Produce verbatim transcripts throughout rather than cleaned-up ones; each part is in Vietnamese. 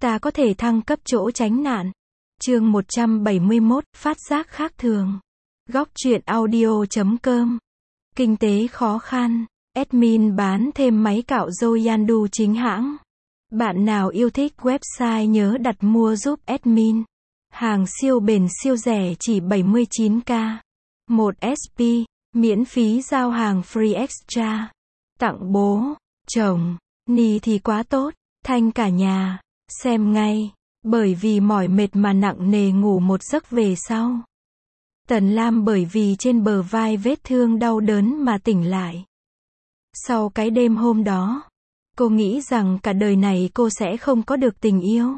ta có thể thăng cấp chỗ tránh nạn. Chương một trăm bảy mươi mốt, phát giác khác thường. Góc truyện audio chấm com. Kinh tế khó khăn. Admin bán thêm máy cạo râu Yandu chính hãng. Bạn nào yêu thích website nhớ đặt mua giúp admin. Hàng siêu bền siêu rẻ chỉ bảy mươi chín k. một ét pê, miễn phí giao hàng free extra. Tặng bố, chồng, ni thì quá tốt, thanh cả nhà, xem ngay, bởi vì mỏi mệt mà nặng nề ngủ một giấc về sau. Tần Lam bởi vì trên bờ vai vết thương đau đớn mà tỉnh lại. Sau cái đêm hôm đó, cô nghĩ rằng cả đời này cô sẽ không có được tình yêu.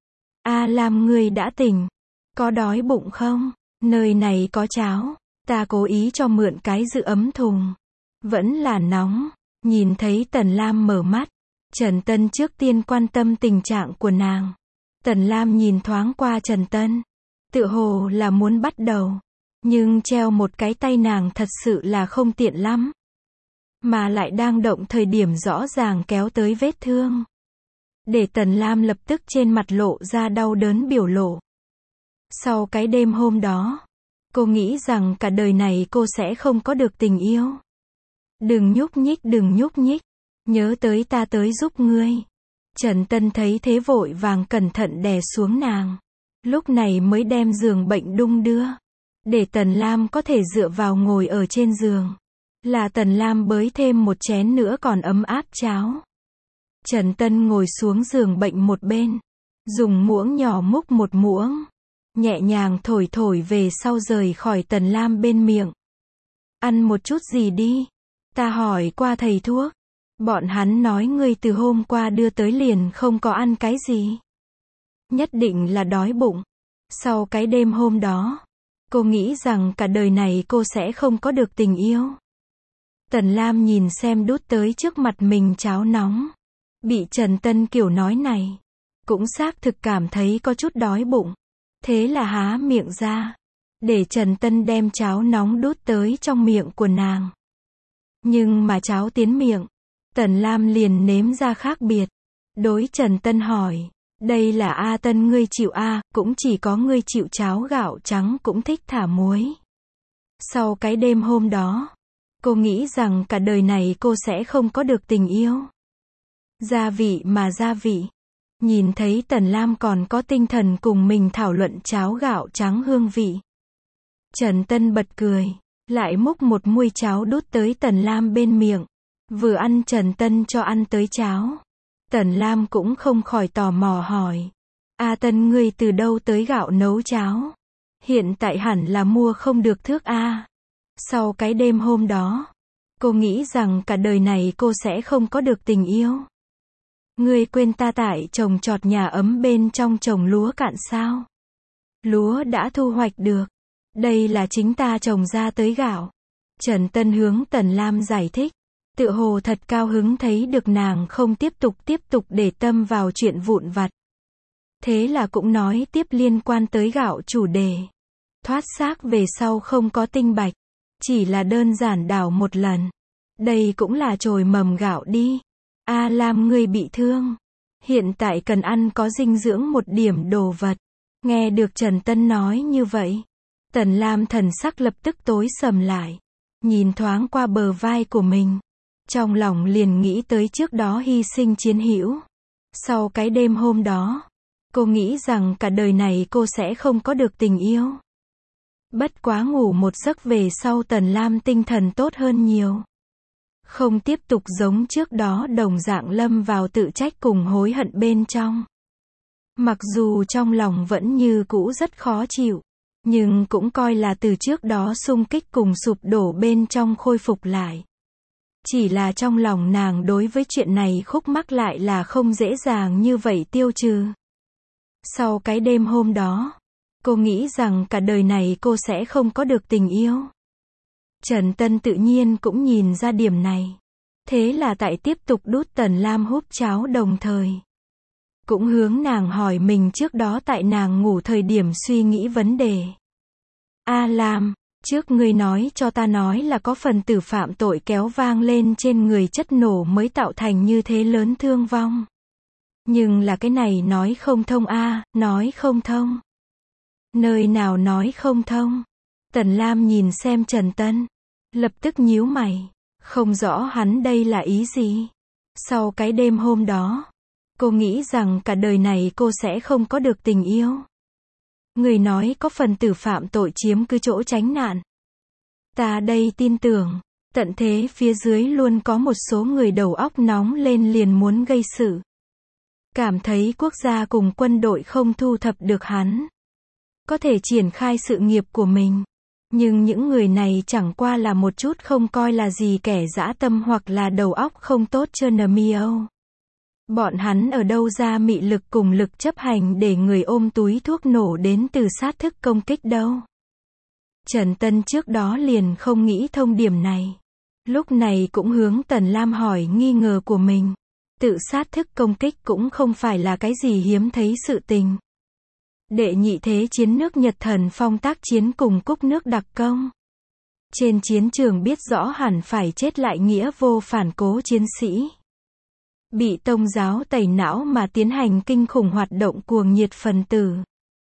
A Lam, ngươi đã tỉnh, có đói bụng không? Nơi này có cháo, ta cố ý cho mượn cái giữ ấm thùng. Vẫn là nóng. Nhìn thấy Tần Lam mở mắt, Trần Tân trước tiên quan tâm tình trạng của nàng. Tần Lam nhìn thoáng qua Trần Tân, tựa hồ là muốn bắt đầu, nhưng treo một cái tay nàng thật sự là không tiện lắm, mà lại đang động thời điểm rõ ràng kéo tới vết thương, để Tần Lam lập tức trên mặt lộ ra đau đớn biểu lộ. Sau cái đêm hôm đó, cô nghĩ rằng cả đời này cô sẽ không có được tình yêu. Đừng nhúc nhích, đừng nhúc nhích, nhớ tới ta tới giúp ngươi. Trần Tân thấy thế vội vàng cẩn thận đè xuống nàng, lúc này mới đem giường bệnh đung đưa, để Tần Lam có thể dựa vào ngồi ở trên giường. Là Tần Lam bới thêm một chén nữa còn ấm áp cháo. Trần Tân ngồi xuống giường bệnh một bên, dùng muỗng nhỏ múc một muỗng, nhẹ nhàng thổi thổi về sau rời khỏi Tần Lam bên miệng. Ăn một chút gì đi. Ta hỏi qua thầy thuốc, bọn hắn nói ngươi từ hôm qua đưa tới liền không có ăn cái gì. Nhất định là đói bụng. Sau cái đêm hôm đó, cô nghĩ rằng cả đời này cô sẽ không có được tình yêu. Tần Lam nhìn xem đút tới trước mặt mình cháo nóng, bị Trần Tân kiểu nói này, cũng xác thực cảm thấy có chút đói bụng. Thế là há miệng ra, để Trần Tân đem cháo nóng đút tới trong miệng của nàng. Nhưng mà cháo tiến miệng, Tần Lam liền nếm ra khác biệt. Đối Trần Tân hỏi, đây là A Tân ngươi chịu a, cũng chỉ có ngươi chịu cháo gạo trắng cũng thích thả muối. Sau cái đêm hôm đó, cô nghĩ rằng cả đời này cô sẽ không có được tình yêu. Gia vị mà gia vị. Nhìn thấy Tần Lam còn có tinh thần cùng mình thảo luận cháo gạo trắng hương vị, Trần Tân bật cười, lại múc một muôi cháo đút tới Tần Lam bên miệng. Vừa ăn Trần Tân cho ăn tới cháo, Tần Lam cũng không khỏi tò mò hỏi, A Tân ngươi từ đâu tới gạo nấu cháo? Hiện tại hẳn là mua không được thước a. Sau cái đêm hôm đó, cô nghĩ rằng cả đời này cô sẽ không có được tình yêu. Ngươi quên ta tại trồng trọt nhà ấm bên trong trồng lúa cạn sao? Lúa đã thu hoạch được. Đây là chính ta trồng ra tới gạo. Trần Tân hướng Tần Lam giải thích, tựa hồ thật cao hứng thấy được nàng không tiếp tục tiếp tục để tâm vào chuyện vụn vặt. Thế là cũng nói tiếp liên quan tới gạo chủ đề. Thoát xác về sau không có tinh bạch, chỉ là đơn giản đảo một lần. Đây cũng là chồi mầm gạo đi. A Lam ngươi bị thương, hiện tại cần ăn có dinh dưỡng một điểm đồ vật. Nghe được Trần Tân nói như vậy, Tần Lam thần sắc lập tức tối sầm lại, nhìn thoáng qua bờ vai của mình, trong lòng liền nghĩ tới trước đó hy sinh chiến hữu. Sau cái đêm hôm đó, cô nghĩ rằng cả đời này cô sẽ không có được tình yêu. Bất quá ngủ một giấc về sau Tần Lam tinh thần tốt hơn nhiều. Không tiếp tục giống trước đó đồng dạng lâm vào tự trách cùng hối hận bên trong. Mặc dù trong lòng vẫn như cũ rất khó chịu, nhưng cũng coi là từ trước đó xung kích cùng sụp đổ bên trong khôi phục lại. Chỉ là trong lòng nàng đối với chuyện này khúc mắc lại là không dễ dàng như vậy tiêu trừ. Sau cái đêm hôm đó, cô nghĩ rằng cả đời này cô sẽ không có được tình yêu. Trần Tân tự nhiên cũng nhìn ra điểm này. Thế là tại tiếp tục đút Tần Lam húp cháo đồng thời, cũng hướng nàng hỏi mình trước đó tại nàng ngủ thời điểm suy nghĩ vấn đề. A Lam, trước ngươi nói cho ta nói là có phần tử phạm tội kéo vang lên trên người chất nổ mới tạo thành như thế lớn thương vong. Nhưng là cái này nói không thông a, à, nói không thông. Nơi nào nói không thông? Tần Lam nhìn xem Trần Tân, lập tức nhíu mày, không rõ hắn đây là ý gì. Sau cái đêm hôm đó, cô nghĩ rằng cả đời này cô sẽ không có được tình yêu. Người nói có phần tử phạm tội chiếm cứ chỗ tránh nạn. Ta đây tin tưởng, tận thế phía dưới luôn có một số người đầu óc nóng lên liền muốn gây sự. Cảm thấy quốc gia cùng quân đội không thu thập được hắn, có thể triển khai sự nghiệp của mình. Nhưng những người này chẳng qua là một chút không coi là gì kẻ dã tâm hoặc là đầu óc không tốt trơn miêu. Bọn hắn ở đâu ra mị lực cùng lực chấp hành để người ôm túi thuốc nổ đến từ sát thức công kích đâu. Trần Tân trước đó liền không nghĩ thông điểm này. Lúc này cũng hướng Tần Lam hỏi nghi ngờ của mình. Tự sát thức công kích cũng không phải là cái gì hiếm thấy sự tình. Đệ nhị thế chiến nước Nhật Thần Phong tác chiến cùng Cúc nước đặc công. Trên chiến trường biết rõ hẳn phải chết lại nghĩa vô phản cố chiến sĩ. Bị Tông giáo tẩy não mà tiến hành kinh khủng hoạt động cuồng nhiệt phần tử.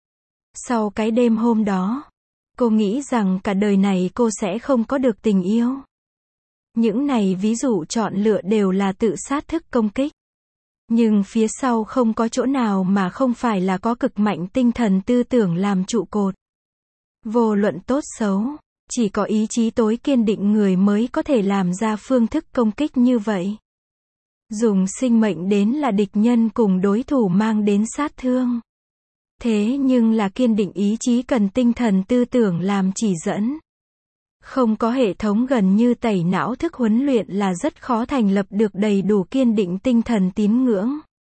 Sau cái đêm hôm đó, cô nghĩ rằng cả đời này cô sẽ không có được tình yêu. Những này ví dụ chọn lựa đều là tự sát thức công kích. Nhưng phía sau không có chỗ nào mà không phải là có cực mạnh tinh thần tư tưởng làm trụ cột. Vô luận tốt xấu, chỉ có ý chí tối kiên định người mới có thể làm ra phương thức công kích như vậy. Dùng sinh mệnh đến là địch nhân cùng đối thủ mang đến sát thương. Thế nhưng là kiên định ý chí cần tinh thần tư tưởng làm chỉ dẫn. Không có hệ thống gần như tẩy não thức huấn luyện là rất khó thành lập được đầy đủ kiên định tinh thần tín ngưỡng.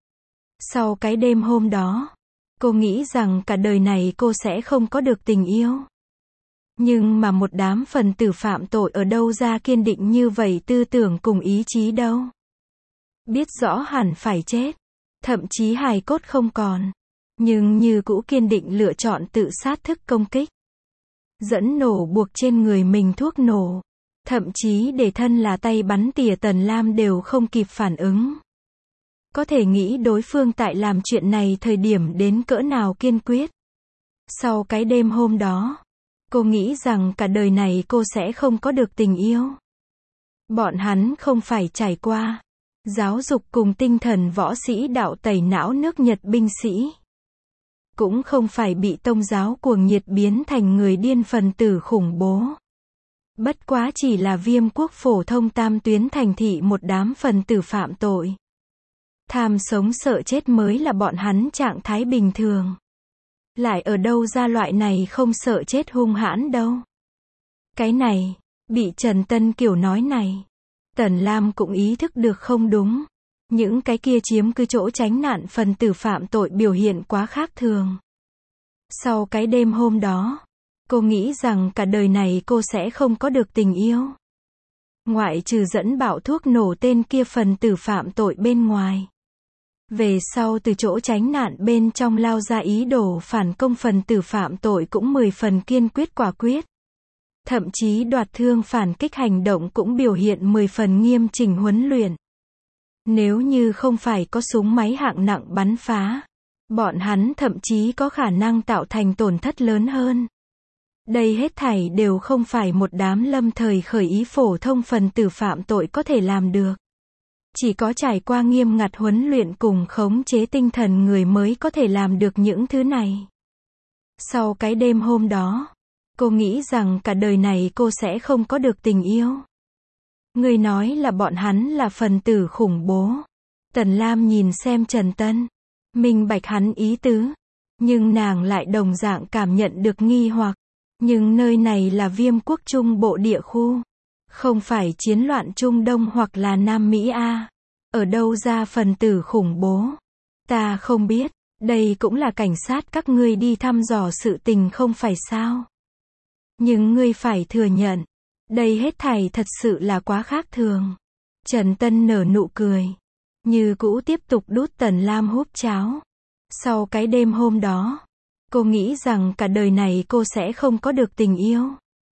Sau cái đêm hôm đó, cô nghĩ rằng cả đời này cô sẽ không có được tình yêu. Nhưng mà một đám phần tử phạm tội ở đâu ra kiên định như vậy tư tưởng cùng ý chí đâu. Biết rõ hẳn phải chết, thậm chí hài cốt không còn, nhưng như cũ kiên định lựa chọn tự sát thức công kích. Dẫn nổ buộc trên người mình thuốc nổ, thậm chí để thân là tay bắn tỉa Tần Lam đều không kịp phản ứng. Có thể nghĩ đối phương tại làm chuyện này thời điểm đến cỡ nào kiên quyết. Sau cái đêm hôm đó, cô nghĩ rằng cả đời này cô sẽ không có được tình yêu. Bọn hắn không phải trải qua giáo dục cùng tinh thần võ sĩ đạo tẩy não nước Nhật binh sĩ. Cũng không phải bị Tông giáo cuồng nhiệt biến thành người điên phần tử khủng bố. Bất quá chỉ là Viêm quốc phổ thông tam tuyến thành thị một đám phần tử phạm tội. Tham sống sợ chết mới là bọn hắn trạng thái bình thường. Lại ở đâu ra loại này không sợ chết hung hãn đâu. Cái này, bị Trần Tân Kiều nói này. Tần Lam cũng ý thức được không đúng. Những cái kia chiếm cứ chỗ tránh nạn phần tử phạm tội biểu hiện quá khác thường. Sau cái đêm hôm đó, cô nghĩ rằng cả đời này cô sẽ không có được tình yêu. Ngoại trừ dẫn bạo thuốc nổ tên kia phần tử phạm tội bên ngoài. Về sau từ chỗ tránh nạn bên trong lao ra ý đồ phản công phần tử phạm tội cũng mười phần kiên quyết quả quyết. Thậm chí đoạt thương phản kích hành động cũng biểu hiện mười phần nghiêm chỉnh huấn luyện. Nếu như không phải có súng máy hạng nặng bắn phá, bọn hắn thậm chí có khả năng tạo thành tổn thất lớn hơn. Đây hết thảy đều không phải một đám lâm thời khởi ý phổ thông phần tử phạm tội có thể làm được. Chỉ có trải qua nghiêm ngặt huấn luyện cùng khống chế tinh thần người mới có thể làm được những thứ này. Sau cái đêm hôm đó, cô nghĩ rằng cả đời này cô sẽ không có được tình yêu. Người nói là bọn hắn là phần tử khủng bố. Tần Lam nhìn xem Trần Tân, minh bạch hắn ý tứ. Nhưng nàng lại đồng dạng cảm nhận được nghi hoặc. Nhưng nơi này là Viêm quốc Trung Bộ địa khu. Không phải chiến loạn Trung Đông hoặc là Nam Mỹ A. Ở đâu ra phần tử khủng bố? Ta không biết. Đây cũng là cảnh sát các ngươi đi thăm dò sự tình không phải sao? Nhưng ngươi phải thừa nhận. Đây hết thảy thật sự là quá khác thường. Trần Tân nở nụ cười. Như cũ tiếp tục đút Tần Lam húp cháo. Sau cái đêm hôm đó, cô nghĩ rằng cả đời này cô sẽ không có được tình yêu.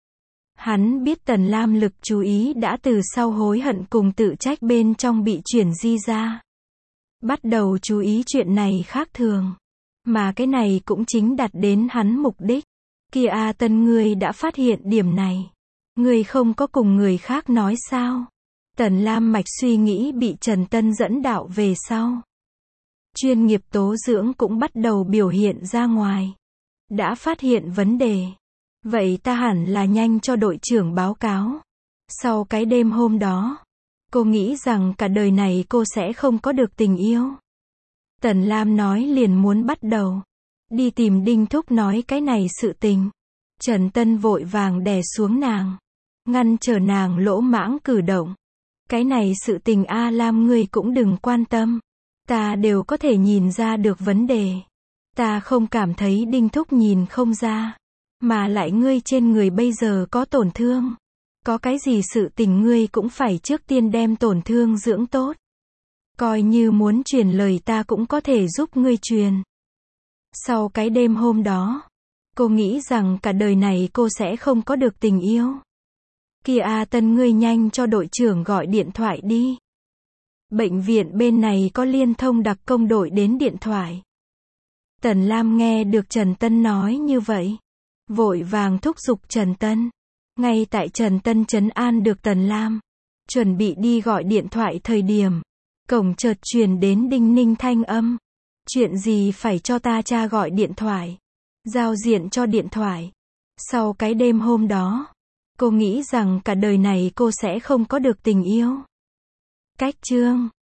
Hắn biết Tần Lam lực chú ý đã từ sau hối hận cùng tự trách bên trong bị chuyển di ra. bắt đầu chú ý chuyện này khác thường. Mà cái này cũng chính đặt đến hắn mục đích. Kia A Tân, ngươi đã phát hiện điểm này. Ngươi không có cùng người khác nói sao? Tần Lam mạch suy nghĩ bị Trần Tân dẫn đạo về sau. Chuyên nghiệp tố dưỡng cũng bắt đầu biểu hiện ra ngoài. Đã phát hiện vấn đề. Vậy ta hẳn là nhanh cho đội trưởng báo cáo. Sau cái đêm hôm đó, cô nghĩ rằng cả đời này cô sẽ không có được tình yêu. Tần Lam nói liền muốn bắt đầu. Đi tìm Đinh Thúc nói cái này sự tình. Trần Tân vội vàng đè xuống nàng. Ngăn trở nàng lỗ mãng cử động. Cái này sự tình A Lam ngươi cũng đừng quan tâm. Ta đều có thể nhìn ra được vấn đề. Ta không cảm thấy Đinh Thúc nhìn không ra. Mà lại ngươi trên người bây giờ có tổn thương. Có cái gì sự tình ngươi cũng phải trước tiên đem tổn thương dưỡng tốt. Coi như muốn truyền lời ta cũng có thể giúp ngươi truyền. Sau cái đêm hôm đó, cô nghĩ rằng cả đời này cô sẽ không có được tình yêu. Kia A Tân, ngươi nhanh cho đội trưởng gọi điện thoại đi. Bệnh viện bên này có liên thông đặc công đội đến điện thoại. Tần Lam nghe được Trần Tân nói như vậy. Vội vàng thúc giục Trần Tân. Ngay tại Trần Tân trấn an được Tần Lam. Chuẩn bị đi gọi điện thoại thời điểm. Cổng chợt truyền đến đinh ninh thanh âm. Chuyện gì phải cho ta cha gọi điện thoại. Giao diện cho điện thoại. Sau cái đêm hôm đó, cô nghĩ rằng cả đời này cô sẽ không có được tình yêu. Cách chương